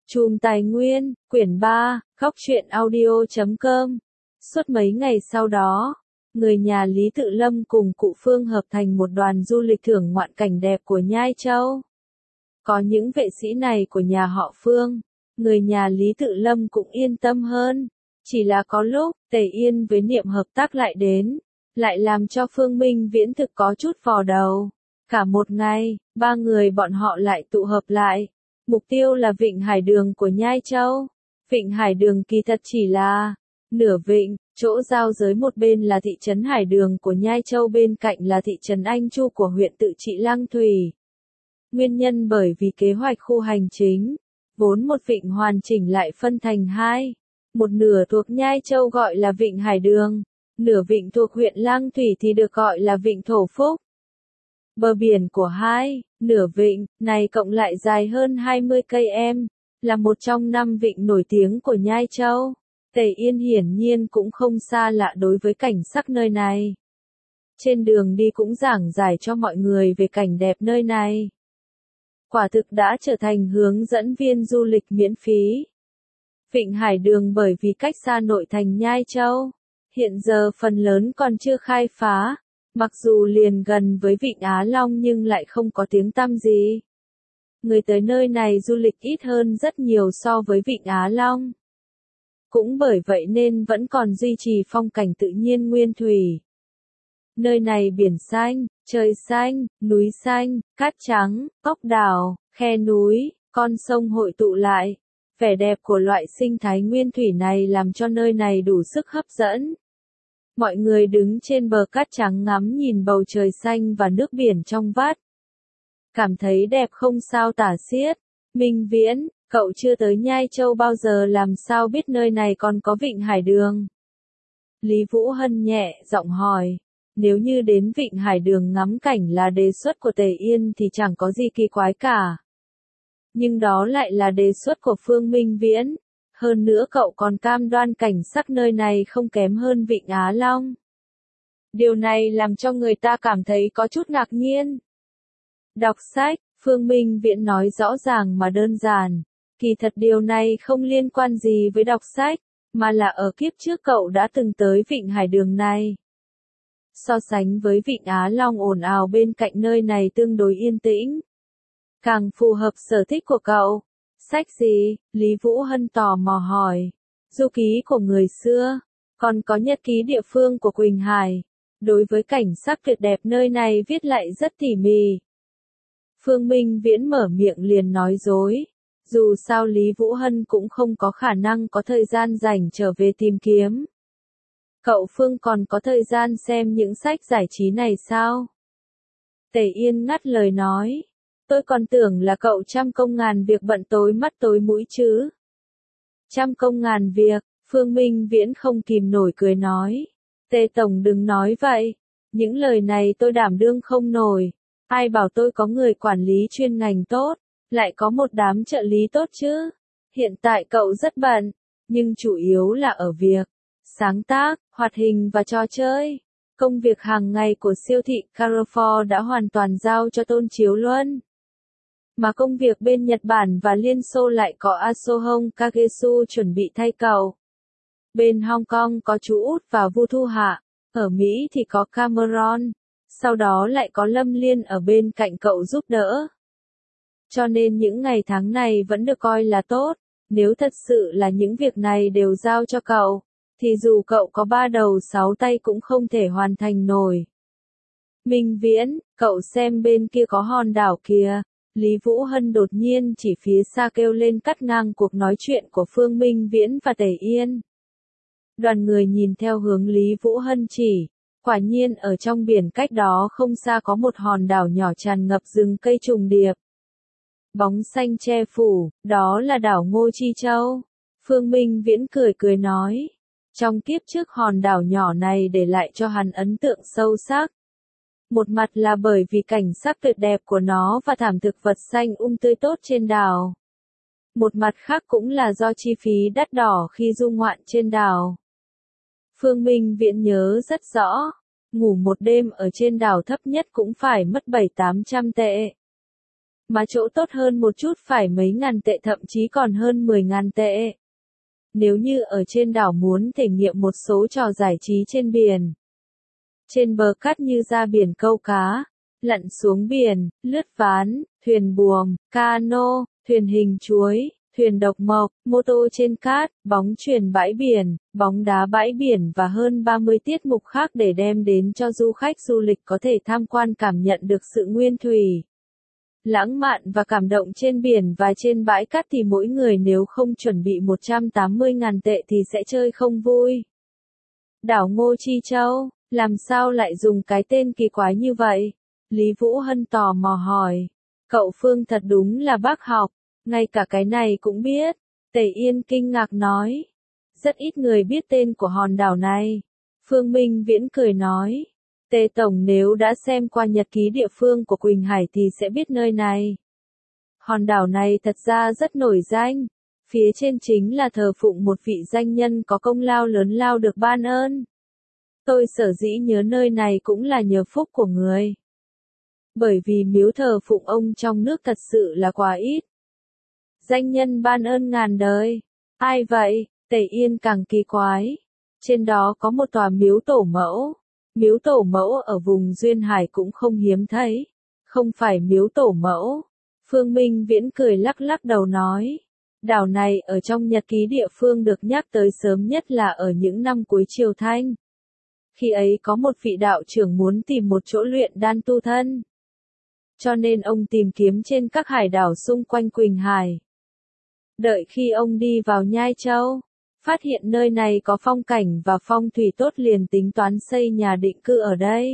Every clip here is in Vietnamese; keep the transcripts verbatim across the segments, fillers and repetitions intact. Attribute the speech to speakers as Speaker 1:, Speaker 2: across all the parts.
Speaker 1: Chùm Tài Nguyên, quyển ba, góc truyện audio chấm com. Suốt mấy ngày sau đó, người nhà Lý Tự Lâm cùng cụ Phương hợp thành một đoàn du lịch thưởng ngoạn cảnh đẹp của Nhai Châu. Có những vệ sĩ này của nhà họ Phương, người nhà Lý Tự Lâm cũng yên tâm hơn. Chỉ là có lúc, Tề Yên với niệm hợp tác lại đến, lại làm cho Phương Minh Viễn thực có chút vò đầu. Cả một ngày, ba người bọn họ lại tụ hợp lại. Mục tiêu là Vịnh Hải Đường của Nhai Châu. Vịnh Hải Đường kỳ thật chỉ là nửa vịnh, chỗ giao giới một bên là thị trấn Hải Đường của Nhai Châu, bên cạnh là thị trấn Anh Chu của huyện Tự Trị Lăng Thủy. Nguyên nhân bởi vì kế hoạch khu hành chính, vốn một vịnh hoàn chỉnh lại phân thành hai. Một nửa thuộc Nhai Châu gọi là Vịnh Hải Đường, nửa vịnh thuộc huyện Lăng Thủy thì được gọi là Vịnh Thổ Phúc. Bờ biển của hai, nửa vịnh, này cộng lại dài hơn hai mươi cây em, là một trong năm vịnh nổi tiếng của Nhai Châu. Tề Yên hiển nhiên cũng không xa lạ đối với cảnh sắc nơi này. Trên đường đi cũng giảng giải cho mọi người về cảnh đẹp nơi này. Quả thực đã trở thành hướng dẫn viên du lịch miễn phí. Vịnh Hải Đường bởi vì cách xa nội thành Nhai Châu, hiện giờ phần lớn còn chưa khai phá. Mặc dù liền gần với Vịnh Á Long nhưng lại không có tiếng tăm gì. Người tới nơi này du lịch ít hơn rất nhiều so với Vịnh Á Long. Cũng bởi vậy nên vẫn còn duy trì phong cảnh tự nhiên nguyên thủy. Nơi này biển xanh, trời xanh, núi xanh, cát trắng, ốc đảo, khe núi, con sông hội tụ lại. Vẻ đẹp của loại sinh thái nguyên thủy này làm cho nơi này đủ sức hấp dẫn. Mọi người đứng trên bờ cát trắng ngắm nhìn bầu trời xanh và nước biển trong vắt. Cảm thấy đẹp không sao tả xiết. Minh Viễn, cậu chưa tới Nhai Châu bao giờ làm sao biết nơi này còn có Vịnh Hải Đường? Lý Vũ Hân nhẹ giọng hỏi. Nếu như đến Vịnh Hải Đường ngắm cảnh là đề xuất của Tề Yên thì chẳng có gì kỳ quái cả. Nhưng đó lại là đề xuất của Phương Minh Viễn. Hơn nữa cậu còn cam đoan cảnh sắc nơi này không kém hơn Vịnh Á Long. Điều này làm cho người ta cảm thấy có chút ngạc nhiên. Đọc sách, Phương Minh Viễn nói rõ ràng mà đơn giản. Kỳ thật điều này không liên quan gì với đọc sách, mà là ở kiếp trước cậu đã từng tới Vịnh Hải Đường này. So sánh với Vịnh Á Long ồn ào bên cạnh nơi này tương đối yên tĩnh. Càng phù hợp sở thích của cậu. Sách gì? Lý Vũ Hân tò mò hỏi. Du ký của người xưa, còn có nhật ký địa phương của Quỳnh Hải. Đối với cảnh sắc tuyệt đẹp nơi này viết lại rất tỉ mỉ. Phương Minh Viễn mở miệng liền nói dối. Dù sao Lý Vũ Hân cũng không có khả năng có thời gian rảnh trở về tìm kiếm. Cậu Phương còn có thời gian xem những sách giải trí này sao? Tề Yên ngắt lời nói. Tôi còn tưởng là cậu trăm công ngàn việc bận tối mắt tối mũi chứ. Trăm công ngàn việc, Phương Minh Viễn không kìm nổi cười nói. Tề Tổng đừng nói vậy. Những lời này tôi đảm đương không nổi. Ai bảo tôi có người quản lý chuyên ngành tốt, lại có một đám trợ lý tốt chứ. Hiện tại cậu rất bận, nhưng chủ yếu là ở việc sáng tác, hoạt hình và trò chơi. Công việc hàng ngày của siêu thị Carrefour đã hoàn toàn giao cho Tôn Chiếu Luân. Mà công việc bên Nhật Bản và Liên Xô lại có Asohong Kagesu chuẩn bị thay cậu. Bên Hong Kong có chú Út và Vu Thu Hạ, ở Mỹ thì có Cameron, sau đó lại có Lâm Liên ở bên cạnh cậu giúp đỡ. Cho nên những ngày tháng này vẫn được coi là tốt, nếu thật sự là những việc này đều giao cho cậu, thì dù cậu có ba đầu sáu tay cũng không thể hoàn thành nổi. Minh Viễn, cậu xem bên kia có hòn đảo kìa. Lý Vũ Hân đột nhiên chỉ phía xa kêu lên cắt ngang cuộc nói chuyện của Phương Minh Viễn và Tề Yên. Đoàn người nhìn theo hướng Lý Vũ Hân chỉ, quả nhiên ở trong biển cách đó không xa có một hòn đảo nhỏ tràn ngập rừng cây trùng điệp. Bóng xanh che phủ, đó là đảo Ngô Chi Châu. Phương Minh Viễn cười cười nói. Trong kiếp trước hòn đảo nhỏ này để lại cho hắn ấn tượng sâu sắc. Một mặt là bởi vì cảnh sắc tuyệt đẹp của nó và thảm thực vật xanh um tươi tốt trên đảo. Một mặt khác cũng là do chi phí đắt đỏ khi du ngoạn trên đảo. Phương Minh Viễn nhớ rất rõ, ngủ một đêm ở trên đảo thấp nhất cũng phải mất bảy tám trăm tệ. mà chỗ tốt hơn một chút phải mấy ngàn tệ thậm chí còn hơn mười ngàn tệ. Nếu như ở trên đảo muốn thể nghiệm một số trò giải trí trên biển. Trên bờ cát như ra biển câu cá, lặn xuống biển, lướt ván, thuyền buồm, cano, thuyền hình chuối, thuyền độc mộc, mô tô trên cát, bóng chuyền bãi biển, bóng đá bãi biển và hơn ba mươi tiết mục khác để đem đến cho du khách du lịch có thể tham quan cảm nhận được sự nguyên thủy, lãng mạn và cảm động trên biển và trên bãi cát thì mỗi người nếu không chuẩn bị một trăm tám mươi ngàn tệ thì sẽ chơi không vui. Đảo Ngô Chi Châu, làm sao lại dùng cái tên kỳ quái như vậy? Lý Vũ Hân tò mò hỏi. Cậu Phương thật đúng là bác học, ngay cả cái này cũng biết. Tề Yên kinh ngạc nói. Rất ít người biết tên của hòn đảo này. Phương Minh Viễn cười nói. Tề Tổng nếu đã xem qua nhật ký địa phương của Quỳnh Hải thì sẽ biết nơi này. Hòn đảo này thật ra rất nổi danh. Phía trên chính là thờ phụng một vị danh nhân có công lao lớn lao được ban ơn. Tôi sở dĩ nhớ nơi này cũng là nhờ phúc của người. Bởi vì miếu thờ phụng ông trong nước thật sự là quá ít. Danh nhân ban ơn ngàn đời. Ai vậy? Tề Yên càng kỳ quái. Trên đó có một tòa miếu tổ mẫu. Miếu tổ mẫu ở vùng Duyên Hải cũng không hiếm thấy. Không phải miếu tổ mẫu. Phương Minh Viễn cười lắc lắc đầu nói. Đảo này ở trong nhật ký địa phương được nhắc tới sớm nhất là ở những năm cuối Triều Thanh. Khi ấy có một vị đạo trưởng muốn tìm một chỗ luyện đan tu thân. Cho nên ông tìm kiếm trên các hải đảo xung quanh Quỳnh Hải. Đợi khi ông đi vào Nhai Châu, phát hiện nơi này có phong cảnh và phong thủy tốt liền tính toán xây nhà định cư ở đây.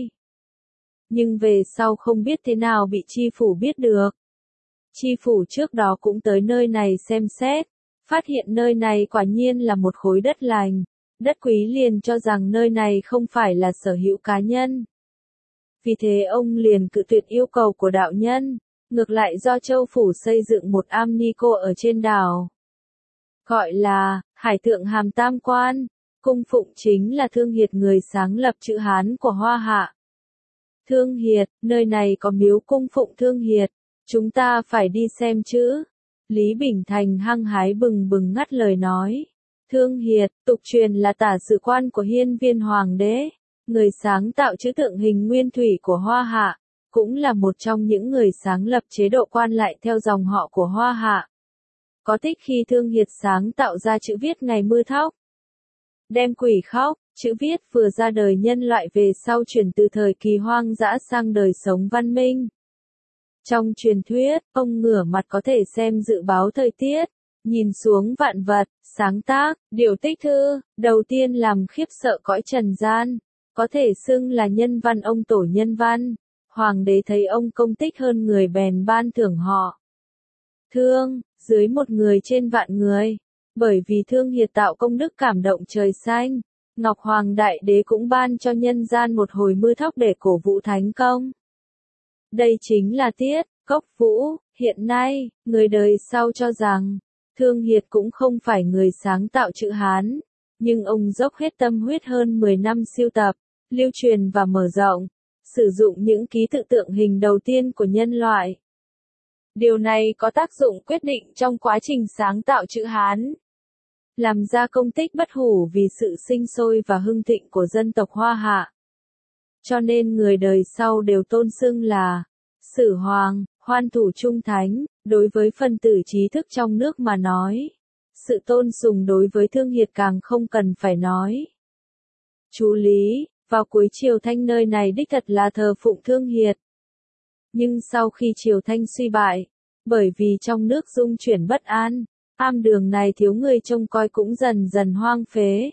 Speaker 1: Nhưng về sau không biết thế nào bị chi phủ biết được. Chi phủ trước đó cũng tới nơi này xem xét, phát hiện nơi này quả nhiên là một khối đất lành, đất quý liền cho rằng nơi này không phải là sở hữu cá nhân. Vì thế ông liền cự tuyệt yêu cầu của đạo nhân, ngược lại do châu phủ xây dựng một am ni cô ở trên đảo. Gọi là, Hải Thượng Hàm Tam Quan, cung phụng chính là Thương Hiệt người sáng lập chữ Hán của Hoa Hạ. Thương Hiệt, nơi này có miếu cung phụng Thương Hiệt, chúng ta phải đi xem chứ. Lý Bình Thành hăng hái bừng bừng ngắt lời nói. Thương Hiệt, tục truyền là tả sự quan của Hiên Viên Hoàng đế, người sáng tạo chữ tượng hình nguyên thủy của Hoa Hạ, cũng là một trong những người sáng lập chế độ quan lại theo dòng họ của Hoa Hạ. Có tích khi Thương Hiệt sáng tạo ra chữ viết ngày mưa thóc, đem quỷ khóc, chữ viết vừa ra đời nhân loại về sau chuyển từ thời kỳ hoang dã sang đời sống văn minh. Trong truyền thuyết, ông ngửa mặt có thể xem dự báo thời tiết, nhìn xuống vạn vật, sáng tác, điều tích thư, đầu tiên làm khiếp sợ cõi trần gian, có thể xưng là nhân văn ông tổ nhân văn. Hoàng đế thấy ông công tích hơn người bèn ban thưởng họ. Thương, dưới một người trên vạn người. Bởi vì Thương Hiệt tạo công đức cảm động trời xanh, Ngọc Hoàng Đại Đế cũng ban cho nhân gian một hồi mưa thóc để cổ vũ thánh công. Đây chính là Tiết, Cốc Vũ. Hiện nay, người đời sau cho rằng, Thương Hiệt cũng không phải người sáng tạo chữ Hán, nhưng ông dốc hết tâm huyết hơn mười năm siêu tập, lưu truyền và mở rộng, sử dụng những ký tự tượng hình đầu tiên của nhân loại. Điều này có tác dụng quyết định trong quá trình sáng tạo chữ Hán, làm ra công tích bất hủ vì sự sinh sôi và hưng thịnh của dân tộc Hoa Hạ. Cho nên người đời sau đều tôn xưng là Sử Hoàng, hoan thủ trung thánh. Đối với phân tử trí thức trong nước mà nói, sự tôn sùng đối với Thương Hiệt càng không cần phải nói. Chú lý, vào cuối Triều Thanh nơi này đích thật là thờ phụng Thương Hiệt. Nhưng sau khi Triều Thanh suy bại, bởi vì trong nước dung chuyển bất an, am đường này thiếu người trông coi cũng dần dần hoang phế.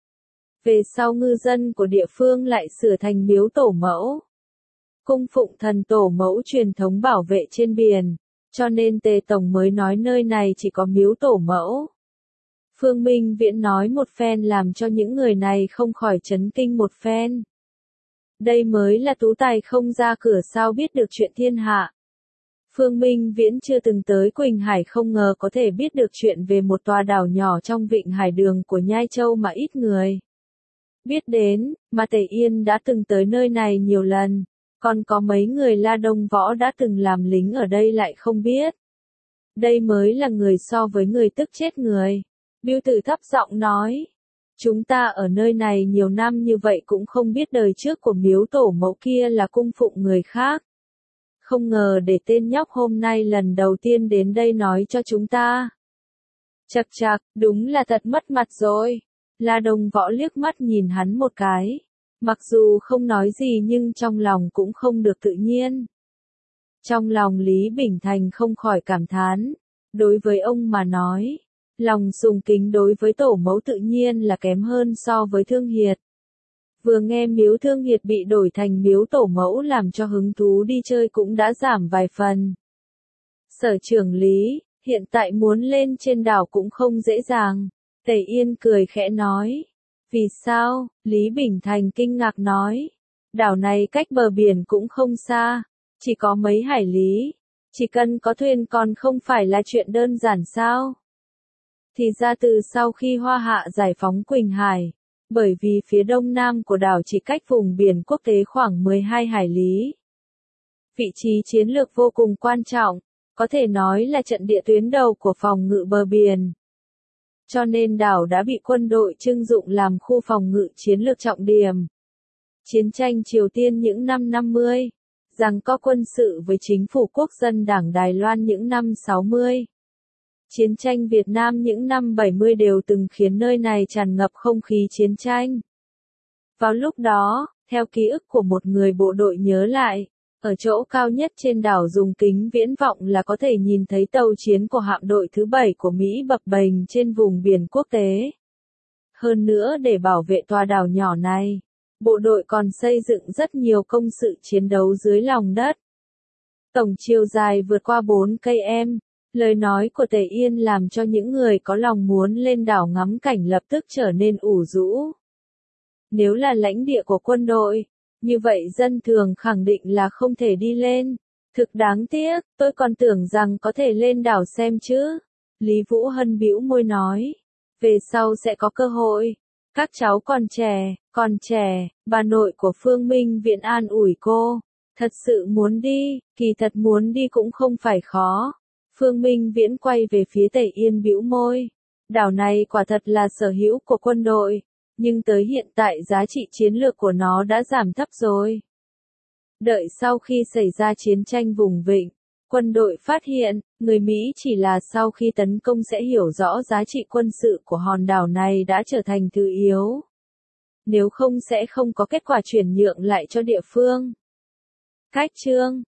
Speaker 1: Về sau ngư dân của địa phương lại sửa thành miếu tổ mẫu, cung phụng thần tổ mẫu truyền thống bảo vệ trên biển, cho nên Tề Tổng mới nói nơi này chỉ có miếu tổ mẫu. Phương Minh Viễn nói một phen làm cho những người này không khỏi chấn kinh một phen. Đây mới là tú tài không ra cửa sao biết được chuyện thiên hạ. Phương Minh Viễn chưa từng tới Quỳnh Hải không ngờ có thể biết được chuyện về một tòa đảo nhỏ trong vịnh Hải Đường của Nhai Châu mà ít người biết đến, mà Tề Yên đã từng tới nơi này nhiều lần, Còn có mấy người La Đông Võ đã từng làm lính ở đây lại không biết. Đây mới là người so với người tức chết người. Bưu Tử thấp giọng nói. Chúng ta ở nơi này nhiều năm như vậy cũng không biết đời trước của miếu tổ mẫu kia là cung phụng người khác. Không ngờ để tên nhóc hôm nay lần đầu tiên đến đây nói cho chúng ta. Chậc chậc, đúng là thật mất mặt rồi. La Đông Võ liếc mắt nhìn hắn một cái. Mặc dù không nói gì nhưng trong lòng cũng không được tự nhiên. Trong lòng Lý Bình Thành không khỏi cảm thán. Đối với ông mà nói, lòng sùng kính đối với tổ mẫu tự nhiên là kém hơn so với Thương Hiệt. Vừa nghe miếu Thương Hiệt bị đổi thành miếu tổ mẫu làm cho hứng thú đi chơi cũng đã giảm vài phần. Sở trưởng Lý, hiện tại muốn lên trên đảo cũng không dễ dàng. Tề Yên cười khẽ nói. Vì sao? Lý Bình Thành kinh ngạc nói. Đảo này cách bờ biển cũng không xa, chỉ có mấy hải lý. Chỉ cần có thuyền còn không phải là chuyện đơn giản sao? Thì ra từ sau khi Hoa Hạ giải phóng Quỳnh Hải, bởi vì phía đông nam của đảo chỉ cách vùng biển quốc tế khoảng mười hai hải lý. Vị trí chiến lược vô cùng quan trọng, có thể nói là trận địa tuyến đầu của phòng ngự bờ biển. Cho nên đảo đã bị quân đội trưng dụng làm khu phòng ngự chiến lược trọng điểm. Chiến tranh Triều Tiên những năm năm mươi, giằng co quân sự với chính phủ quốc dân Đảng Đài Loan những năm sáu mươi. Chiến tranh Việt Nam những năm bảy mươi đều từng khiến nơi này tràn ngập không khí chiến tranh. Vào lúc đó, theo ký ức của một người bộ đội nhớ lại, ở chỗ cao nhất trên đảo dùng kính viễn vọng là có thể nhìn thấy tàu chiến của hạm đội thứ bảy của Mỹ bập bềnh trên vùng biển quốc tế. Hơn nữa để bảo vệ tòa đảo nhỏ này, bộ đội còn xây dựng rất nhiều công sự chiến đấu dưới lòng đất. Tổng chiều dài vượt qua bốn cây em, lời nói của Tề Yên làm cho những người có lòng muốn lên đảo ngắm cảnh lập tức trở nên ủ rũ. Nếu là lãnh địa của quân đội, như vậy dân thường khẳng định là không thể đi lên. Thực đáng tiếc, tôi còn tưởng rằng có thể lên đảo xem chứ. Lý Vũ Hân bĩu môi nói. Về sau sẽ có cơ hội. Các cháu còn trẻ, còn trẻ, bà nội của Phương Minh Viện an ủi cô. Thật sự muốn đi, kỳ thật muốn đi cũng không phải khó. Phương Minh Viễn quay về phía Tề Yên bĩu môi. Đảo này quả thật là sở hữu của quân đội. Nhưng tới hiện tại giá trị chiến lược của nó đã giảm thấp rồi. Đợi sau khi xảy ra chiến tranh vùng vịnh, quân đội phát hiện, người Mỹ chỉ là sau khi tấn công sẽ hiểu rõ giá trị quân sự của hòn đảo này đã trở thành thứ yếu. Nếu không sẽ không có kết quả chuyển nhượng lại cho địa phương. Cách chương